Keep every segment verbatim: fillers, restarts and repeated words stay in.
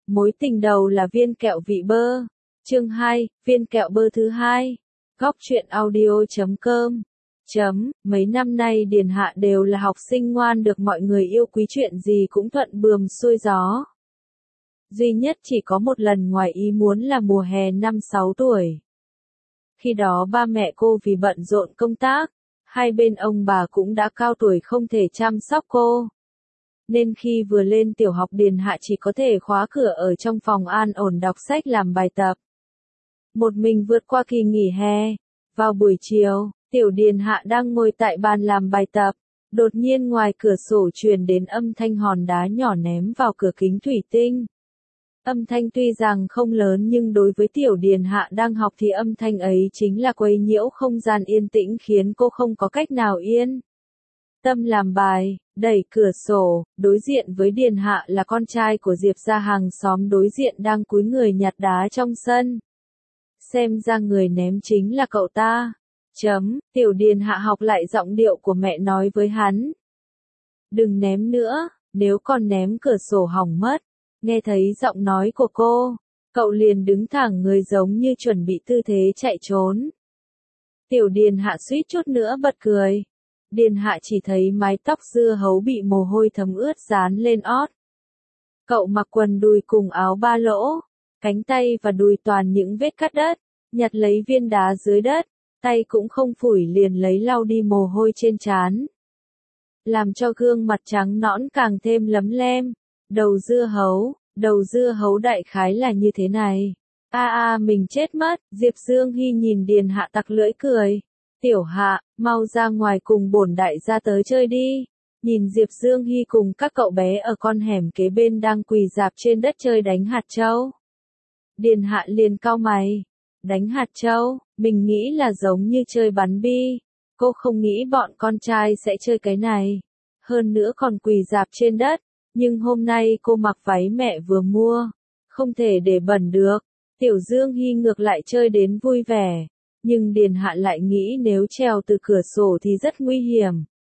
Mối tình đầu là viên kẹo vị bơ. Chương hai, viên kẹo bơ thứ hai. Góc truyện audio chấm com. Chấm, mấy năm nay Điền Hạ đều là học sinh ngoan được mọi người yêu quý, chuyện gì cũng thuận buồm xuôi gió. Duy nhất chỉ có một lần ngoài ý muốn là mùa hè năm sáu tuổi. Khi đó ba mẹ cô vì bận rộn công tác, hai bên ông bà cũng đã cao tuổi không thể chăm sóc cô. Nên khi vừa lên tiểu học Điền Hạ chỉ có thể khóa cửa ở trong phòng an ổn đọc sách làm bài tập. Một mình vượt qua kỳ nghỉ hè. Vào buổi chiều, tiểu Điền Hạ đang ngồi tại bàn làm bài tập. Đột nhiên ngoài cửa sổ truyền đến âm thanh hòn đá nhỏ ném vào cửa kính thủy tinh. Âm thanh tuy rằng không lớn nhưng đối với tiểu Điền Hạ đang học thì âm thanh ấy chính là quấy nhiễu không gian yên tĩnh, khiến cô không có cách nào yên tâm làm bài. Đẩy cửa sổ, đối diện với Điền Hạ là con trai của Diệp gia hàng xóm đối diện đang cúi người nhặt đá trong sân. Xem ra người ném chính là cậu ta. Chấm, tiểu Điền Hạ học lại giọng điệu của mẹ nói với hắn. Đừng ném nữa, nếu còn ném cửa sổ hỏng mất. Nghe thấy giọng nói của cô, cậu liền đứng thẳng người giống như chuẩn bị tư thế chạy trốn. Tiểu Điền Hạ suýt chút nữa bật cười. Điền Hạ chỉ thấy mái tóc dưa hấu bị mồ hôi thấm ướt dán lên ót. Cậu mặc quần đùi cùng áo ba lỗ, cánh tay và đùi toàn những vết cắt đất, nhặt lấy viên đá dưới đất, tay cũng không phủi liền lấy lau đi mồ hôi trên trán. Làm cho gương mặt trắng nõn càng thêm lấm lem. Đầu dưa hấu, đầu dưa hấu đại khái là như thế này. A a mình chết mất, Diệp Dương Hy nhìn Điền Hạ tặc lưỡi cười. Tiểu Hạ, mau ra ngoài cùng bổn đại gia tới chơi đi. Nhìn Diệp Dương Hy cùng các cậu bé ở con hẻm kế bên đang quỳ rạp trên đất chơi đánh hạt châu. Điền Hạ liền cau mày. Đánh hạt châu, mình nghĩ là giống như chơi bắn bi. Cô không nghĩ bọn con trai sẽ chơi cái này. Hơn nữa còn quỳ rạp trên đất. Nhưng hôm nay cô mặc váy mẹ vừa mua. Không thể để bẩn được. Tiểu Dương Hy ngược lại chơi đến vui vẻ. Nhưng Điền Hạ lại nghĩ nếu trèo từ cửa sổ thì rất nguy hiểm.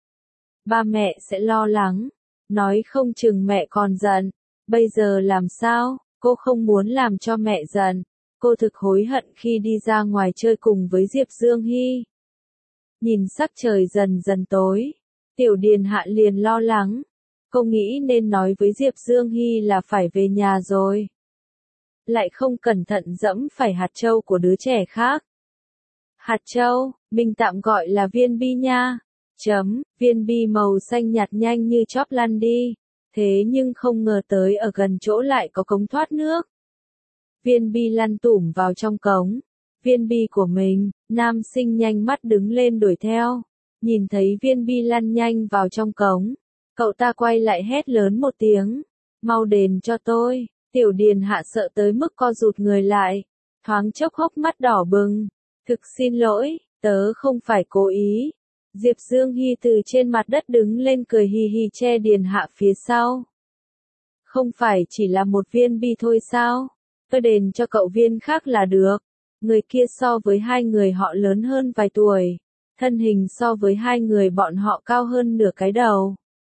Ba mẹ sẽ lo lắng. Nói không chừng mẹ còn giận. Bây giờ làm sao? Cô không muốn làm cho mẹ giận. Cô thực hối hận khi đi ra ngoài chơi cùng với Diệp Dương Hy. Nhìn sắc trời dần dần tối. Tiểu Điền Hạ liền lo lắng. Cô nghĩ nên nói với Diệp Dương Hy là phải về nhà rồi. Lại không cẩn thận dẫm phải hạt châu của đứa trẻ khác. Hạt châu, mình tạm gọi là viên bi nha. Chấm, viên bi màu xanh nhạt nhanh như chóp lăn đi. Thế nhưng không ngờ tới ở gần chỗ lại có cống thoát nước. Viên bi lăn tủm vào trong cống. Viên bi của mình, nam sinh nhanh mắt đứng lên đuổi theo. Nhìn thấy viên bi lăn nhanh vào trong cống. Cậu ta quay lại hét lớn một tiếng. Mau đền cho tôi. Tiểu Điền Hạ sợ tới mức co rụt người lại. Thoáng chốc hốc mắt đỏ bừng. Thực xin lỗi, tớ không phải cố ý. Diệp Dương Hy từ trên mặt đất đứng lên cười hì hì che Điền Hạ phía sau. Không phải chỉ là một viên bi thôi sao? Tôi đền cho cậu viên khác là được. Người kia so với hai người họ lớn hơn vài tuổi. Thân hình so với hai người bọn họ cao hơn nửa cái đầu.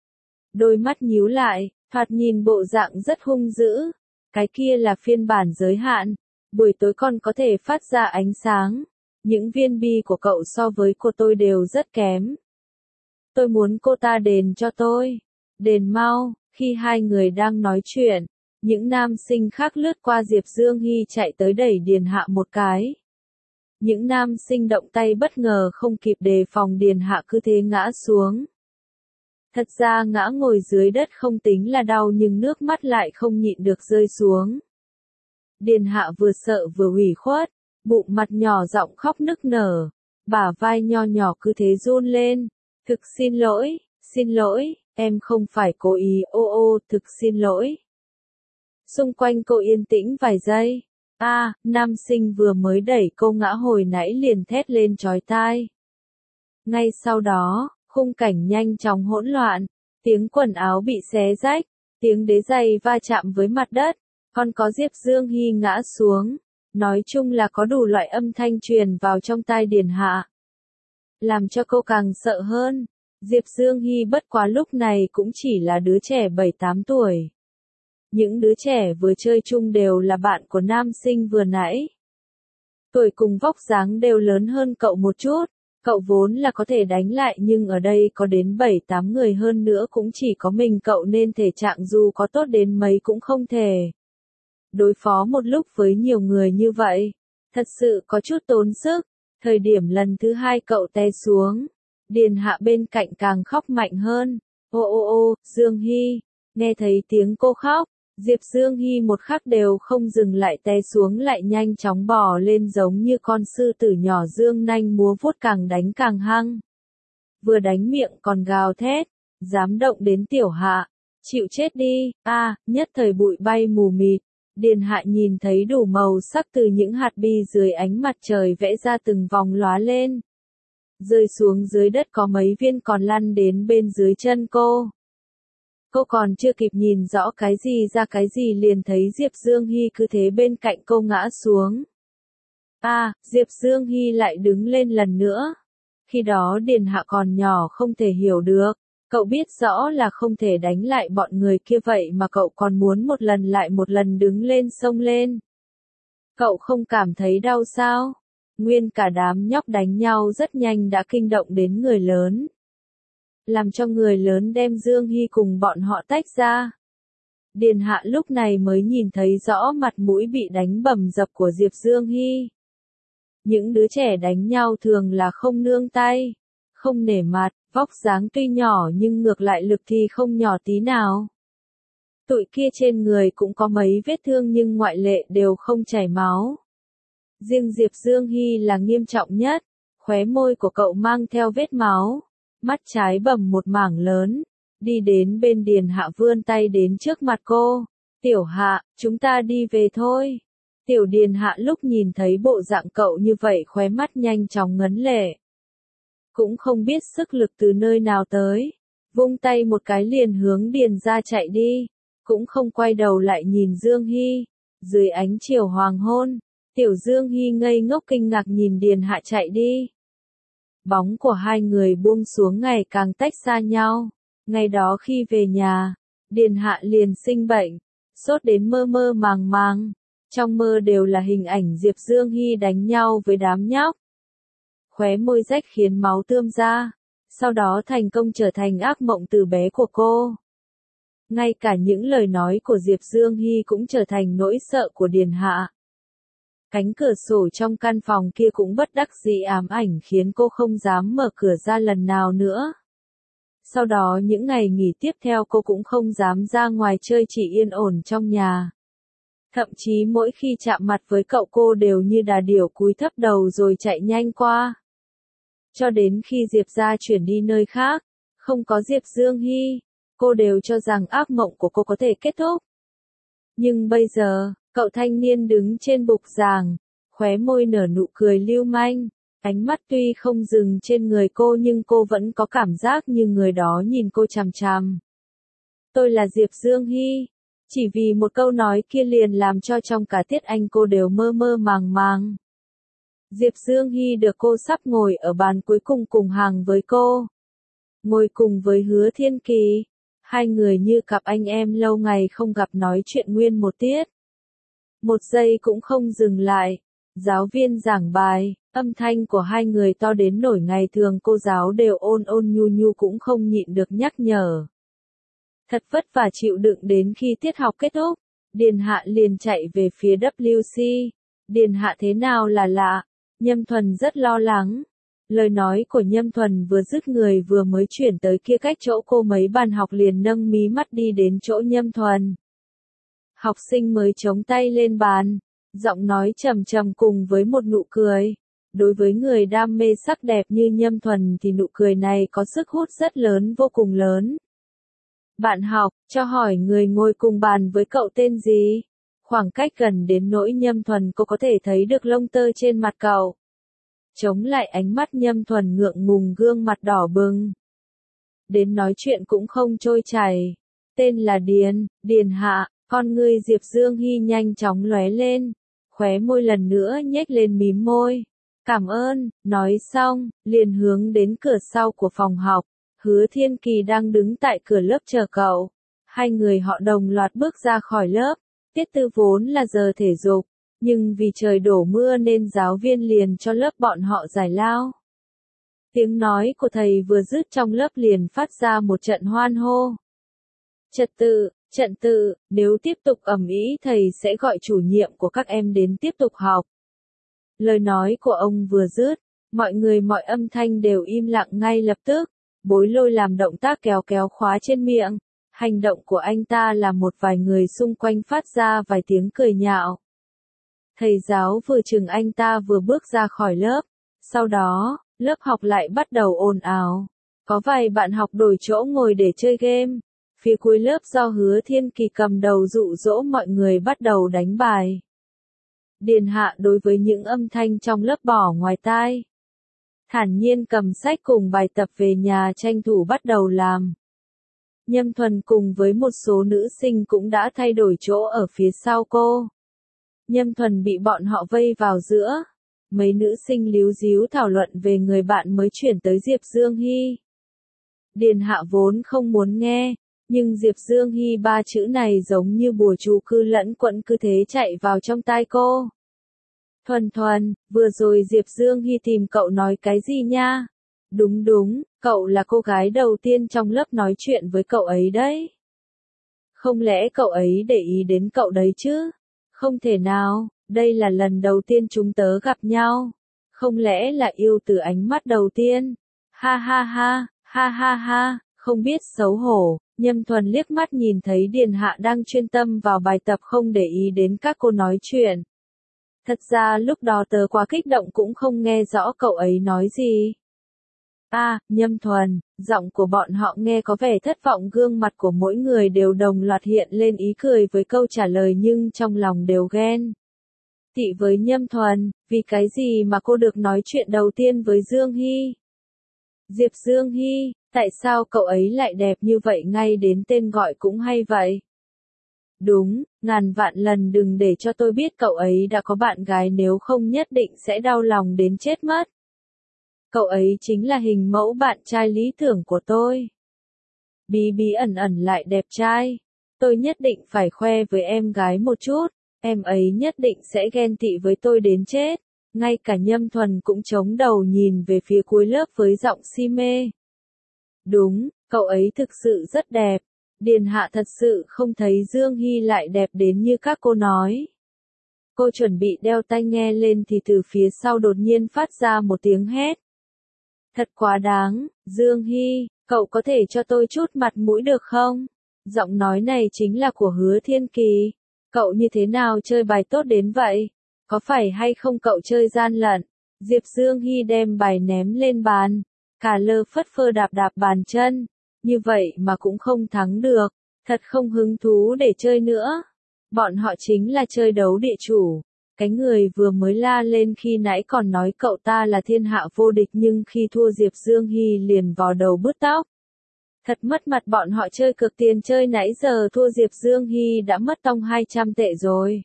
Đôi mắt nhíu lại, thoạt nhìn bộ dạng rất hung dữ. Cái kia là phiên bản giới hạn. Buổi tối còn có thể phát ra ánh sáng. Những viên bi của cậu so với cô tôi đều rất kém. Tôi muốn cô ta đền cho tôi. Đền mau. Khi hai người đang nói chuyện, những nam sinh khác lướt qua Diệp Dương Hy chạy tới đẩy Điền Hạ một cái. Những nam sinh động tay bất ngờ không kịp đề phòng, Điền Hạ cứ thế ngã xuống. Thật ra ngã ngồi dưới đất không tính là đau nhưng nước mắt lại không nhịn được rơi xuống. Điền Hạ vừa sợ vừa ủy khuất, bụng mặt nhỏ giọng khóc nức nở, bả vai nho nhỏ cứ thế run lên. Thực xin lỗi, xin lỗi, em không phải cố ý, ô ô, thực xin lỗi. Xung quanh cô yên tĩnh vài giây. A, à, nam sinh vừa mới đẩy cô ngã hồi nãy liền thét lên chói tai. Ngay sau đó, khung cảnh nhanh chóng hỗn loạn, tiếng quần áo bị xé rách, tiếng đế giày va chạm với mặt đất, còn có Diệp Dương Hy ngã xuống. Nói chung là có đủ loại âm thanh truyền vào trong tai Điền Hạ. Làm cho cô càng sợ hơn. Diệp Dương Hy bất quá lúc này cũng chỉ là đứa trẻ bảy tám tuổi. Những đứa trẻ vừa chơi chung đều là bạn của nam sinh vừa nãy. Tuổi cùng vóc dáng đều lớn hơn cậu một chút. Cậu vốn là có thể đánh lại nhưng ở đây có đến bảy tám người hơn nữa cũng chỉ có mình cậu nên thể trạng dù có tốt đến mấy cũng không thể. Đối phó một lúc với nhiều người như vậy, thật sự có chút tốn sức. Thời điểm lần thứ hai cậu té xuống, Điền Hạ bên cạnh càng khóc mạnh hơn. Ô ô ô, Dương Hy, nghe thấy tiếng cô khóc, Diệp Dương Hy một khắc đều không dừng lại té xuống lại nhanh chóng bò lên giống như con sư tử nhỏ dương nanh múa vuốt càng đánh càng hăng. Vừa đánh miệng còn gào thét, dám động đến Tiểu Hạ, chịu chết đi, a à, nhất thời bụi bay mù mịt. Điền Hạ nhìn thấy đủ màu sắc từ những hạt bi dưới ánh mặt trời vẽ ra từng vòng lóa lên. Rơi xuống dưới đất có mấy viên còn lăn đến bên dưới chân cô. Cô còn chưa kịp nhìn rõ cái gì ra cái gì liền thấy Diệp Dương Hy cứ thế bên cạnh cô ngã xuống. A, à, Diệp Dương Hy lại đứng lên lần nữa. Khi đó Điền Hạ còn nhỏ không thể hiểu được. Cậu biết rõ là không thể đánh lại bọn người kia vậy mà cậu còn muốn một lần lại một lần đứng lên xông lên. Cậu không cảm thấy đau sao? Nguyên cả đám nhóc đánh nhau rất nhanh đã kinh động đến người lớn. Làm cho người lớn đem Dương Hy cùng bọn họ tách ra. Điền Hạ lúc này mới nhìn thấy rõ mặt mũi bị đánh bầm dập của Diệp Dương Hy. Những đứa trẻ đánh nhau thường là không nương tay, không nể mặt, vóc dáng tuy nhỏ nhưng ngược lại lực thì không nhỏ tí nào. Tụi kia trên người cũng có mấy vết thương nhưng ngoại lệ đều không chảy máu. Riêng Diệp Dương Hy là nghiêm trọng nhất, khóe môi của cậu mang theo vết máu, mắt trái bầm một mảng lớn, đi đến bên Điền Hạ vươn tay đến trước mặt cô. Tiểu Hạ, chúng ta đi về thôi. Tiểu Điền Hạ lúc nhìn thấy bộ dạng cậu như vậy khóe mắt nhanh chóng ngấn lệ. Cũng không biết sức lực từ nơi nào tới, vung tay một cái liền hướng Điền ra chạy đi, cũng không quay đầu lại nhìn Dương Hy. Dưới ánh chiều hoàng hôn, Tiểu Dương Hy ngây ngốc kinh ngạc nhìn Điền Hạ chạy đi. Bóng của hai người buông xuống ngày càng tách xa nhau. Ngày đó khi về nhà, Điền Hạ liền sinh bệnh, sốt đến mơ mơ màng màng. Trong mơ đều là hình ảnh Diệp Dương Hy đánh nhau với đám nhóc. Khóe môi rách khiến máu tươm ra, sau đó thành công trở thành ác mộng từ bé của cô. Ngay cả những lời nói của Diệp Dương Hy cũng trở thành nỗi sợ của Điền Hạ. Cánh cửa sổ trong căn phòng kia cũng bất đắc dĩ ám ảnh khiến cô không dám mở cửa ra lần nào nữa. Sau đó những ngày nghỉ tiếp theo cô cũng không dám ra ngoài chơi, chỉ yên ổn trong nhà. Thậm chí mỗi khi chạm mặt với cậu cô đều như đà điểu cúi thấp đầu rồi chạy nhanh qua. Cho đến khi Diệp gia chuyển đi nơi khác, không có Diệp Dương Hy, cô đều cho rằng ác mộng của cô có thể kết thúc. Nhưng bây giờ, cậu thanh niên đứng trên bục giảng, khóe môi nở nụ cười lưu manh, ánh mắt tuy không dừng trên người cô nhưng cô vẫn có cảm giác như người đó nhìn cô chằm chằm. Tôi là Diệp Dương Hy. Chỉ vì một câu nói kia liền làm cho trong cả tiết Anh cô đều mơ mơ màng màng. Diệp Dương Hy được cô sắp ngồi ở bàn cuối cùng cùng hàng với cô. Ngồi cùng với Hứa Thiên Kỳ. Hai người như cặp anh em lâu ngày không gặp nói chuyện nguyên một tiết. Một giây cũng không dừng lại. Giáo viên giảng bài, âm thanh của hai người to đến nổi ngày thường cô giáo đều ôn ôn nhu nhu cũng không nhịn được nhắc nhở. Thật vất vả chịu đựng đến khi tiết học kết thúc, Điền Hạ liền chạy về phía W C. Điền Hạ thế nào là lạ, Nhâm Thuần rất lo lắng. Lời nói của Nhâm Thuần vừa dứt người vừa mới chuyển tới kia cách chỗ cô mấy bàn học liền nâng mí mắt đi đến chỗ Nhâm Thuần. Học sinh mới chống tay lên bàn, giọng nói trầm trầm cùng với một nụ cười. Đối với người đam mê sắc đẹp như Nhâm Thuần thì nụ cười này có sức hút rất lớn, vô cùng lớn. Bạn học, cho hỏi người ngồi cùng bàn với cậu tên gì? Khoảng cách gần đến nỗi Nhâm Thuần cô có thể thấy được lông tơ trên mặt cậu. Chống lại ánh mắt Nhâm Thuần ngượng ngùng gương mặt đỏ bừng. Đến nói chuyện cũng không trôi chảy. Tên là Điền, Điền Hạ, con ngươi Diệp Dương Hy nhanh chóng lóe lên. Khóe môi lần nữa nhếch lên mím môi. Cảm ơn, nói xong, liền hướng đến cửa sau của phòng học. Hứa Thiên Kỳ đang đứng tại cửa lớp chờ cậu. Hai người họ đồng loạt bước ra khỏi lớp. Tiết tư vốn là giờ thể dục, nhưng vì trời đổ mưa nên giáo viên liền cho lớp bọn họ giải lao. Tiếng nói của thầy vừa dứt trong lớp liền phát ra một trận hoan hô. Trật tự, trật tự, nếu tiếp tục ầm ĩ thầy sẽ gọi chủ nhiệm của các em đến tiếp tục học. Lời nói của ông vừa dứt, mọi người mọi âm thanh đều im lặng ngay lập tức. Bối Lôi làm động tác kéo kéo khóa trên miệng. Hành động của anh ta làm một vài người xung quanh phát ra vài tiếng cười nhạo. Thầy giáo vừa chừng anh ta vừa bước ra khỏi lớp. Sau đó, lớp học lại bắt đầu ồn ào. Có vài bạn học đổi chỗ ngồi để chơi game. Phía cuối lớp do Hứa Thiên Kỳ cầm đầu dụ dỗ mọi người bắt đầu đánh bài. Điền Hạ đối với những âm thanh trong lớp bỏ ngoài tai. Thản nhiên cầm sách cùng bài tập về nhà tranh thủ bắt đầu làm. Nhâm Thuần cùng với một số nữ sinh cũng đã thay đổi chỗ ở phía sau cô. Nhâm Thuần bị bọn họ vây vào giữa. Mấy nữ sinh líu díu thảo luận về người bạn mới chuyển tới Diệp Dương Hy. Điền Hạ vốn không muốn nghe, nhưng Diệp Dương Hy ba chữ này giống như bùa chú cứ lẫn quẩn cứ thế chạy vào trong tai cô. Thuần Thuần, vừa rồi Diệp Dương Hy tìm cậu nói cái gì nha? Đúng đúng, cậu là cô gái đầu tiên trong lớp nói chuyện với cậu ấy đấy. Không lẽ cậu ấy để ý đến cậu đấy chứ? Không thể nào, đây là lần đầu tiên chúng tớ gặp nhau. Không lẽ là yêu từ ánh mắt đầu tiên? Ha ha ha, ha ha ha, không biết xấu hổ. Nhâm Thuần liếc mắt nhìn thấy Điền Hạ đang chuyên tâm vào bài tập không để ý đến các cô nói chuyện. Thật ra lúc đó tớ quá kích động cũng không nghe rõ cậu ấy nói gì. À, Nhâm Thuần, giọng của bọn họ nghe có vẻ thất vọng, gương mặt của mỗi người đều đồng loạt hiện lên ý cười với câu trả lời nhưng trong lòng đều ghen. Tị với Nhâm Thuần, vì cái gì mà cô được nói chuyện đầu tiên với Dương Hy? Diệp Dương Hy, tại sao cậu ấy lại đẹp như vậy ngay đến tên gọi cũng hay vậy? Đúng, ngàn vạn lần đừng để cho tôi biết cậu ấy đã có bạn gái nếu không nhất định sẽ đau lòng đến chết mất. Cậu ấy chính là hình mẫu bạn trai lý tưởng của tôi. Bí bí ẩn ẩn lại đẹp trai. Tôi nhất định phải khoe với em gái một chút, em ấy nhất định sẽ ghen tị với tôi đến chết. Ngay cả Nhâm Thuần cũng chống đầu nhìn về phía cuối lớp với giọng si mê. Đúng, cậu ấy thực sự rất đẹp. Điền Hạ thật sự không thấy Dương Hy lại đẹp đến như các cô nói. Cô chuẩn bị đeo tai nghe lên thì từ phía sau đột nhiên phát ra một tiếng hét. Thật quá đáng, Dương Hy, cậu có thể cho tôi chút mặt mũi được không? Giọng nói này chính là của Hứa Thiên Kỳ. Cậu như thế nào chơi bài tốt đến vậy? Có phải hay không cậu chơi gian lận? Diệp Dương Hy đem bài ném lên bàn. Cả lơ phất phơ đạp đạp bàn chân. Như vậy mà cũng không thắng được. Thật không hứng thú để chơi nữa. Bọn họ chính là chơi đấu địa chủ. Cái người vừa mới la lên khi nãy còn nói cậu ta là thiên hạ vô địch nhưng khi thua Diệp Dương Hy liền vò đầu bứt tóc. Thật mất mặt, bọn họ chơi cược tiền chơi nãy giờ thua Diệp Dương Hy đã mất tông hai trăm tệ rồi.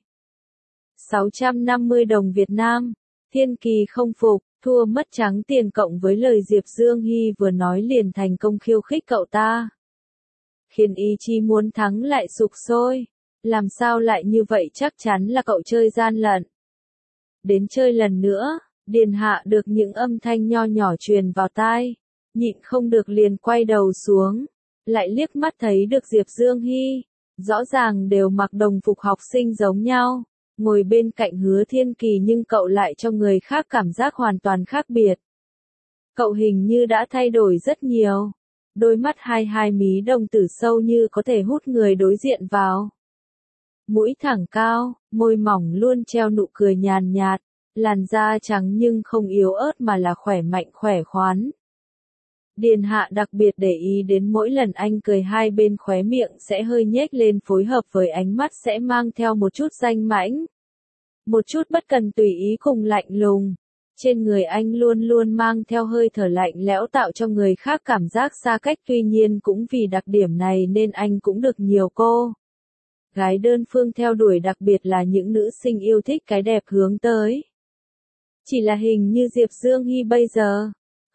sáu trăm năm mươi đồng Việt Nam. Thiên Kỳ không phục, thua mất trắng tiền cộng với lời Diệp Dương Hy vừa nói liền thành công khiêu khích cậu ta. Khiến ý chí muốn thắng lại sục sôi. Làm sao lại như vậy, chắc chắn là cậu chơi gian lận. Đến chơi lần nữa, Điền Hạ được những âm thanh nho nhỏ truyền vào tai. Nhịn không được liền quay đầu xuống. Lại liếc mắt thấy được Diệp Dương Hy. Rõ ràng đều mặc đồng phục học sinh giống nhau. Ngồi bên cạnh Hứa Thiên Kỳ nhưng cậu lại cho người khác cảm giác hoàn toàn khác biệt. Cậu hình như đã thay đổi rất nhiều. Đôi mắt hai hai mí đồng tử sâu như có thể hút người đối diện vào. Mũi thẳng cao, môi mỏng luôn treo nụ cười nhàn nhạt, làn da trắng nhưng không yếu ớt mà là khỏe mạnh khỏe khoắn. Điền Hạ đặc biệt để ý đến mỗi lần anh cười hai bên khóe miệng sẽ hơi nhếch lên phối hợp với ánh mắt sẽ mang theo một chút danh mãnh. Một chút bất cần tùy ý cùng lạnh lùng. Trên người anh luôn luôn mang theo hơi thở lạnh lẽo tạo cho người khác cảm giác xa cách, tuy nhiên cũng vì đặc điểm này nên anh cũng được nhiều cô gái đơn phương theo đuổi, đặc biệt là những nữ sinh yêu thích cái đẹp hướng tới. Chỉ là hình như Diệp Dương Hy bây giờ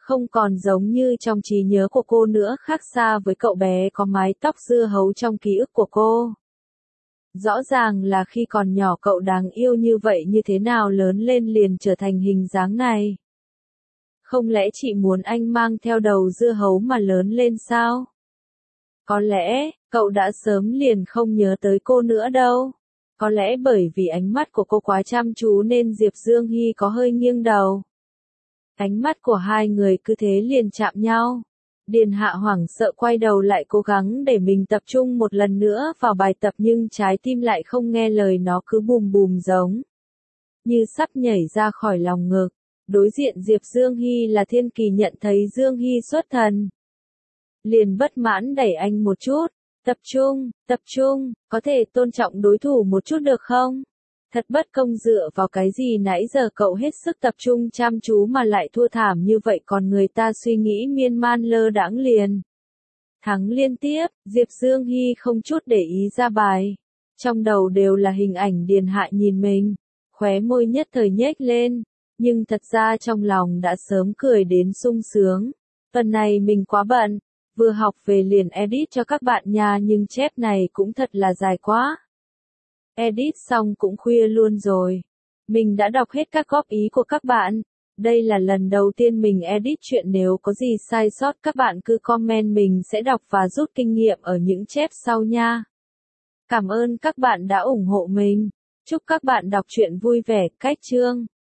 Không còn giống như trong trí nhớ của cô nữa, khác xa với cậu bé có mái tóc dưa hấu trong ký ức của cô. Rõ ràng là khi còn nhỏ cậu đáng yêu như vậy, như thế nào lớn lên liền trở thành hình dáng này. Không lẽ chị muốn anh mang theo đầu dưa hấu mà lớn lên sao? Có lẽ, cậu đã sớm liền không nhớ tới cô nữa đâu. Có lẽ bởi vì ánh mắt của cô quá chăm chú nên Diệp Dương Hy có hơi nghiêng đầu. Ánh mắt của hai người cứ thế liền chạm nhau. Điền Hạ hoảng sợ quay đầu lại cố gắng để mình tập trung một lần nữa vào bài tập, nhưng trái tim lại không nghe lời, nó cứ bùm bùm giống như sắp nhảy ra khỏi lòng ngực. Đối diện Diệp Dương Hy là Thiên Kỳ, nhận thấy Dương Hy xuất thần, liền bất mãn đẩy anh một chút. Tập trung, tập trung, có thể tôn trọng đối thủ một chút được không? Thật bất công, dựa vào cái gì nãy giờ cậu hết sức tập trung chăm chú mà lại thua thảm như vậy, còn người ta suy nghĩ miên man lơ đãng liền thắng liên tiếp. Diệp Dương Hy không chút để ý ra bài. Trong đầu đều là hình ảnh Điền Hạ nhìn mình, khóe môi nhất thời nhếch lên, nhưng thật ra trong lòng đã sớm cười đến sung sướng. Tuần này mình quá bận, vừa học về liền edit cho các bạn nha, nhưng chép này cũng thật là dài quá. Edit xong cũng khuya luôn rồi. Mình đã đọc hết các góp ý của các bạn. Đây là lần đầu tiên mình edit chuyện, nếu có gì sai sót các bạn cứ comment, mình sẽ đọc và rút kinh nghiệm ở những chép sau nha. Cảm ơn các bạn đã ủng hộ mình. Chúc các bạn đọc truyện vui vẻ. Cách chương